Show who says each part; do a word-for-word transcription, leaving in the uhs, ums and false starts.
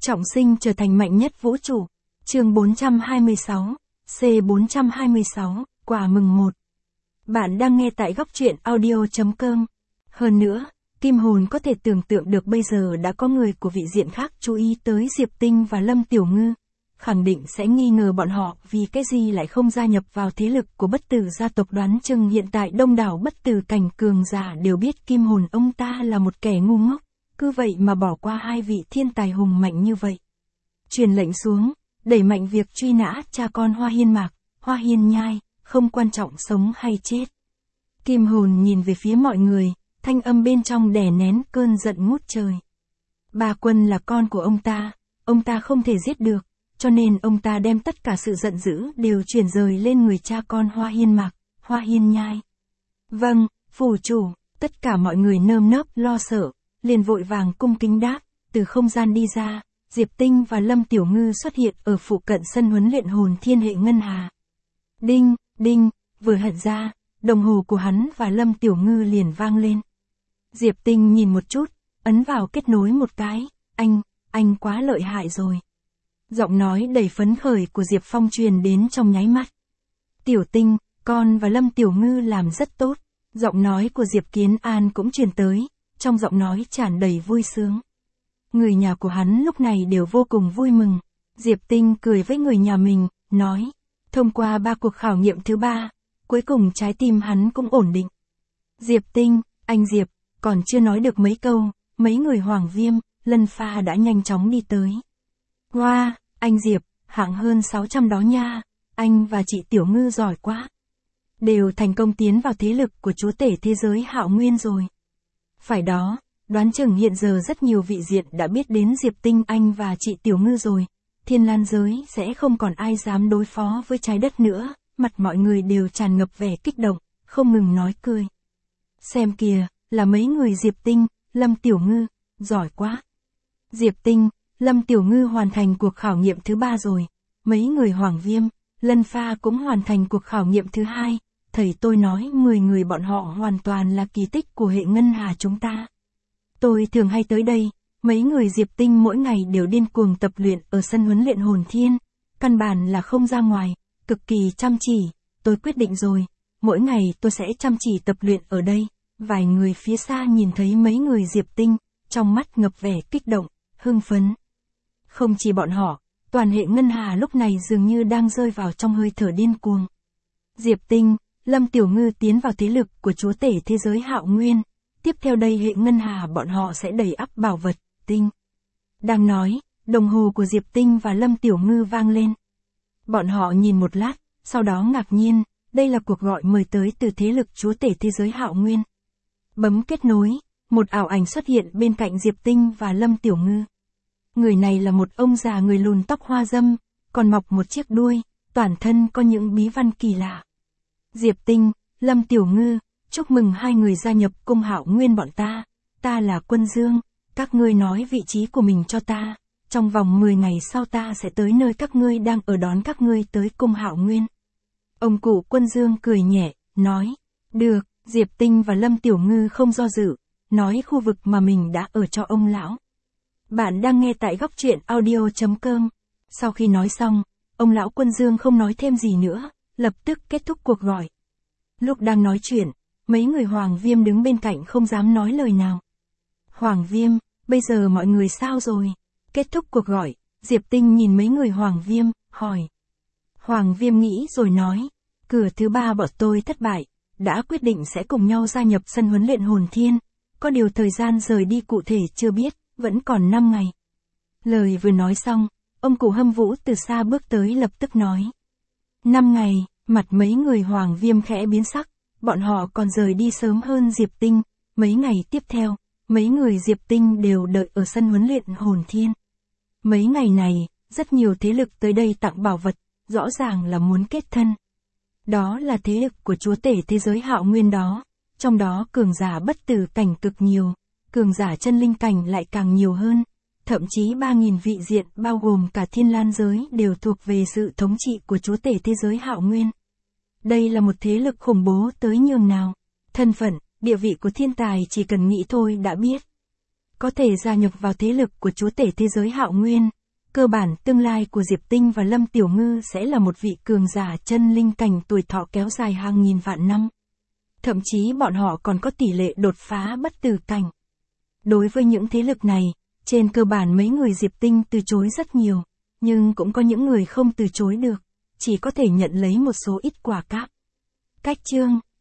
Speaker 1: Trọng sinh trở thành mạnh nhất vũ trụ. Chương bốn trăm hai mươi sáu, C bốn trăm hai mươi sáu, quà mừng một. Bạn đang nghe tại góc truyện audio chấm com. Hơn nữa, Kim Hồn có thể tưởng tượng được bây giờ đã có người của vị diện khác chú ý tới Diệp Tinh và Lâm Tiểu Ngư. Khẳng định sẽ nghi ngờ bọn họ vì cái gì lại không gia nhập vào thế lực của bất tử gia tộc. Đoán chừng hiện tại đông đảo bất tử cảnh cường giả đều biết Kim Hồn ông ta là một kẻ ngu ngốc. Cứ vậy mà bỏ qua hai vị thiên tài hùng mạnh như vậy. Truyền lệnh xuống, đẩy mạnh việc truy nã cha con Hoa Hiên Mạc, Hoa Hiên Nhai, không quan trọng sống hay chết. Kim Hồn nhìn về phía mọi người, thanh âm bên trong đè nén cơn giận ngút trời. Ba Quân là con của ông ta, ông ta không thể giết được, cho nên ông ta đem tất cả sự giận dữ đều chuyển rời lên người cha con Hoa Hiên Mạc, Hoa Hiên Nhai. Vâng, phủ chủ, tất cả mọi người nơm nớp lo sợ, liền vội vàng cung kính đáp. Từ không gian đi ra, Diệp Tinh và Lâm Tiểu Ngư xuất hiện ở phụ cận sân huấn luyện hồn thiên hệ ngân hà. Đinh, đinh, vừa hận ra, đồng hồ của hắn và Lâm Tiểu Ngư liền vang lên. Diệp Tinh nhìn một chút, ấn vào kết nối một cái, anh, anh quá lợi hại rồi. Giọng nói đầy phấn khởi của Diệp Phong truyền đến trong nháy mắt. Tiểu Tinh, con và Lâm Tiểu Ngư làm rất tốt. Giọng nói của Diệp Kiến An cũng truyền tới, trong giọng nói tràn đầy vui sướng. Người nhà của hắn lúc này đều vô cùng vui mừng. Diệp Tinh cười với người nhà mình, nói, thông qua ba cuộc khảo nghiệm thứ ba, cuối cùng trái tim hắn cũng ổn định. Diệp Tinh, anh Diệp, còn chưa nói được mấy câu, mấy người Hoàng Viêm, Lân Pha đã nhanh chóng đi tới. Wow, anh Diệp, hạng hơn sáu trăm đó nha, anh và chị Tiểu Ngư giỏi quá. Đều thành công tiến vào thế lực của chúa tể thế giới Hạo Nguyên rồi. Phải đó, đoán chừng hiện giờ rất nhiều vị diện đã biết đến Diệp Tinh anh và chị Tiểu Ngư rồi. Thiên Lan giới sẽ không còn ai dám đối phó với trái đất nữa, mặt mọi người đều tràn ngập vẻ kích động, không ngừng nói cười. Xem kìa, là mấy người Diệp Tinh, Lâm Tiểu Ngư, giỏi quá. Diệp Tinh, Lâm Tiểu Ngư hoàn thành cuộc khảo nghiệm thứ ba rồi. Mấy người Hoàng Viêm, Lân Pha cũng hoàn thành cuộc khảo nghiệm thứ hai. Thầy tôi nói mười người bọn họ hoàn toàn là kỳ tích của hệ ngân hà chúng ta. Tôi thường hay tới đây, mấy người Diệp Tinh mỗi ngày đều điên cuồng tập luyện ở sân huấn luyện hồn thiên, căn bản là không ra ngoài, cực kỳ chăm chỉ, tôi quyết định rồi, mỗi ngày tôi sẽ chăm chỉ tập luyện ở đây. Vài người phía xa nhìn thấy mấy người Diệp Tinh, trong mắt ngập vẻ kích động, hưng phấn. Không chỉ bọn họ, toàn hệ ngân hà lúc này dường như đang rơi vào trong hơi thở điên cuồng. Diệp Tinh, Lâm Tiểu Ngư tiến vào thế lực của chúa tể thế giới Hạo Nguyên. Tiếp theo đây hệ ngân hà bọn họ sẽ đầy ắp bảo vật, tinh. Đang nói, đồng hồ của Diệp Tinh và Lâm Tiểu Ngư vang lên. Bọn họ nhìn một lát, sau đó ngạc nhiên, đây là cuộc gọi mời tới từ thế lực chúa tể thế giới Hạo Nguyên. Bấm kết nối, một ảo ảnh xuất hiện bên cạnh Diệp Tinh và Lâm Tiểu Ngư. Người này là một ông già người lùn tóc hoa râm, còn mọc một chiếc đuôi, toàn thân có những bí văn kỳ lạ. Diệp Tinh, Lâm Tiểu Ngư, chúc mừng hai người gia nhập cung Hạo Nguyên bọn ta, ta là Quân Dương, các ngươi nói vị trí của mình cho ta, trong vòng mười ngày sau ta sẽ tới nơi các ngươi đang ở đón các ngươi tới cung Hạo Nguyên. Ông cụ Quân Dương cười nhẹ, nói, được, Diệp Tinh và Lâm Tiểu Ngư không do dự, nói khu vực mà mình đã ở cho ông lão. Bạn đang nghe tại góc truyện audio chấm com. Sau khi nói xong, ông lão Quân Dương không nói thêm gì nữa, lập tức kết thúc cuộc gọi. Lúc đang nói chuyện, mấy người Hoàng Viêm đứng bên cạnh không dám nói lời nào. Hoàng Viêm, bây giờ mọi người sao rồi? Kết thúc cuộc gọi, Diệp Tinh nhìn mấy người Hoàng Viêm, hỏi. Hoàng Viêm nghĩ rồi nói, cửa thứ ba bọn tôi thất bại, đã quyết định sẽ cùng nhau gia nhập sân huấn luyện hồn thiên, có điều thời gian rời đi cụ thể chưa biết, vẫn còn năm ngày. Lời vừa nói xong, ông cụ Hâm Vũ từ xa bước tới lập tức nói. năm ngày, mặt mấy người Hoàng Viêm khẽ biến sắc, bọn họ còn rời đi sớm hơn Diệp Tinh, mấy ngày tiếp theo, mấy người Diệp Tinh đều đợi ở sân huấn luyện hồn thiên. Mấy ngày này, rất nhiều thế lực tới đây tặng bảo vật, rõ ràng là muốn kết thân. Đó là thế lực của chúa tể thế giới Hạo Nguyên đó, trong đó cường giả bất tử cảnh cực nhiều, cường giả chân linh cảnh lại càng nhiều hơn, thậm chí ba nghìn vị diện bao gồm cả Thiên Lan giới đều thuộc về sự thống trị của chúa tể thế giới Hạo Nguyên. Đây là một thế lực khủng bố tới nhường nào, thân phận, địa vị của thiên tài chỉ cần nghĩ thôi đã biết. có thể gia nhập vào thế lực của chúa tể thế giới Hạo Nguyên. Cơ bản tương lai của Diệp Tinh và Lâm Tiểu Ngư sẽ là một vị cường giả chân linh cảnh tuổi thọ kéo dài hàng nghìn vạn năm. Thậm chí bọn họ còn có tỷ lệ đột phá bất tử cảnh. Đối với những thế lực này, trên cơ bản mấy người Diệp Tinh từ chối rất nhiều, nhưng cũng có những người không từ chối được, chỉ có thể nhận lấy một số ít quả cáp. Cách chương